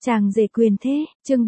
Chàng rể quyền thế, chương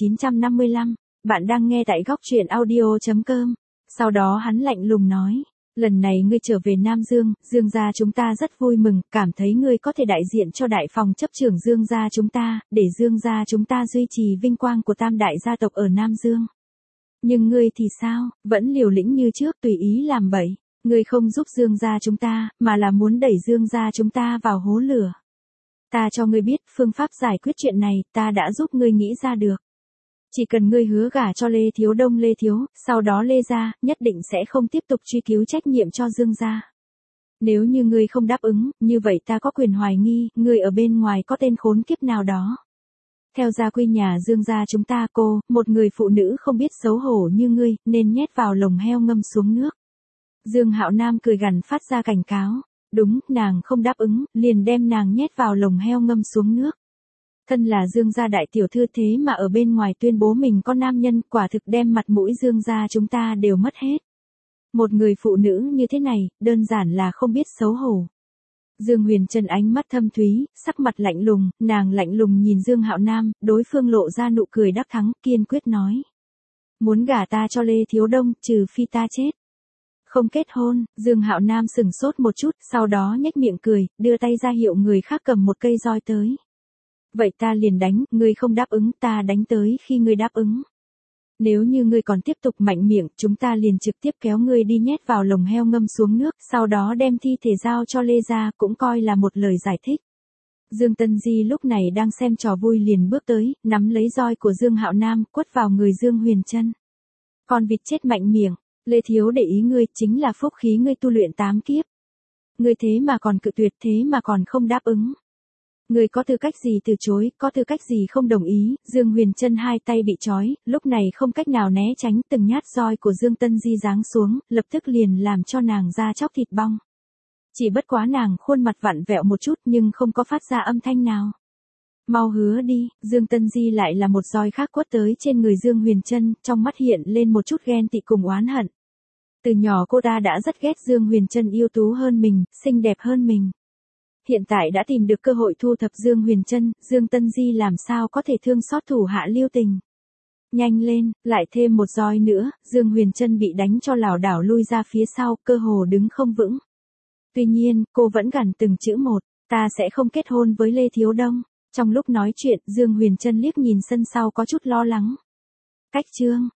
3955, bạn đang nghe tại góc truyện audio.com. Sau đó hắn lạnh lùng nói, lần này ngươi trở về Nam Dương, Dương gia chúng ta rất vui mừng, cảm thấy ngươi có thể đại diện cho đại phòng chấp trưởng Dương gia chúng ta, để Dương gia chúng ta duy trì vinh quang của tam đại gia tộc ở Nam Dương. Nhưng ngươi thì sao, vẫn liều lĩnh như trước tùy ý làm bậy, ngươi không giúp Dương gia chúng ta, mà là muốn đẩy Dương gia chúng ta vào hố lửa. Ta cho ngươi biết, phương pháp giải quyết chuyện này, ta đã giúp ngươi nghĩ ra được. Chỉ cần ngươi hứa gả cho Lê Thiếu Đông Lê Thiếu, sau đó Lê gia, nhất định sẽ không tiếp tục truy cứu trách nhiệm cho Dương gia. Nếu như ngươi không đáp ứng, như vậy ta có quyền hoài nghi, ngươi ở bên ngoài có tên khốn kiếp nào đó. Theo gia quy nhà Dương gia chúng ta cô, một người phụ nữ không biết xấu hổ như ngươi, nên nhét vào lồng heo ngâm xuống nước. Dương Hạo Nam cười gằn phát ra cảnh cáo. Đúng, nàng không đáp ứng, liền đem nàng nhét vào lồng heo ngâm xuống nước. Thân là Dương gia đại tiểu thư thế mà ở bên ngoài tuyên bố mình có nam nhân, quả thực đem mặt mũi Dương gia chúng ta đều mất hết. Một người phụ nữ như thế này, đơn giản là không biết xấu hổ. Dương Huyền Trân ánh mắt thâm thúy, sắc mặt lạnh lùng, nàng lạnh lùng nhìn Dương Hạo Nam, đối phương lộ ra nụ cười đắc thắng, kiên quyết nói. Muốn gả ta cho Lê Thiếu Đông, trừ phi ta chết. Không kết hôn, Dương Hạo Nam sừng sốt một chút, sau đó nhếch miệng cười, đưa tay ra hiệu người khác cầm một cây roi tới. Vậy ta liền đánh, ngươi không đáp ứng, ta đánh tới khi ngươi đáp ứng. Nếu như ngươi còn tiếp tục mạnh miệng, chúng ta liền trực tiếp kéo ngươi đi nhét vào lồng heo ngâm xuống nước, sau đó đem thi thể giao cho Lê gia, cũng coi là một lời giải thích. Dương Tân Di lúc này đang xem trò vui liền bước tới, nắm lấy roi của Dương Hạo Nam, quất vào người Dương Huyền Trân. Con vịt chết mạnh miệng. Lê Thiếu để ý ngươi, chính là phúc khí ngươi tu luyện 8 kiếp. Ngươi thế mà còn cự tuyệt, thế mà còn không đáp ứng. Ngươi có tư cách gì từ chối, có tư cách gì không đồng ý. Dương Huyền Trân hai tay bị trói, lúc này không cách nào né tránh, từng nhát roi của Dương Tân Di giáng xuống, lập tức liền làm cho nàng da chóc thịt bong. Chỉ bất quá nàng khuôn mặt vặn vẹo một chút nhưng không có phát ra âm thanh nào. Mau hứa đi, Dương Tân Di lại là một roi khác quất tới trên người Dương Huyền Trân, trong mắt hiện lên một chút ghen tị cùng oán hận. Từ nhỏ cô ta đã rất ghét Dương Huyền Trân yếu tú hơn mình, xinh đẹp hơn mình. Hiện tại đã tìm được cơ hội thu thập Dương Huyền Trân, Dương Tân Di làm sao có thể thương xót thủ hạ lưu tình. Nhanh lên, lại thêm một roi nữa, Dương Huyền Trân bị đánh cho lảo đảo lui ra phía sau, cơ hồ đứng không vững. Tuy nhiên, cô vẫn gằn từng chữ một, ta sẽ không kết hôn với Lê Thiếu Đông. Trong lúc nói chuyện, Dương Huyền Trân liếc nhìn sân sau có chút lo lắng. Cách chương,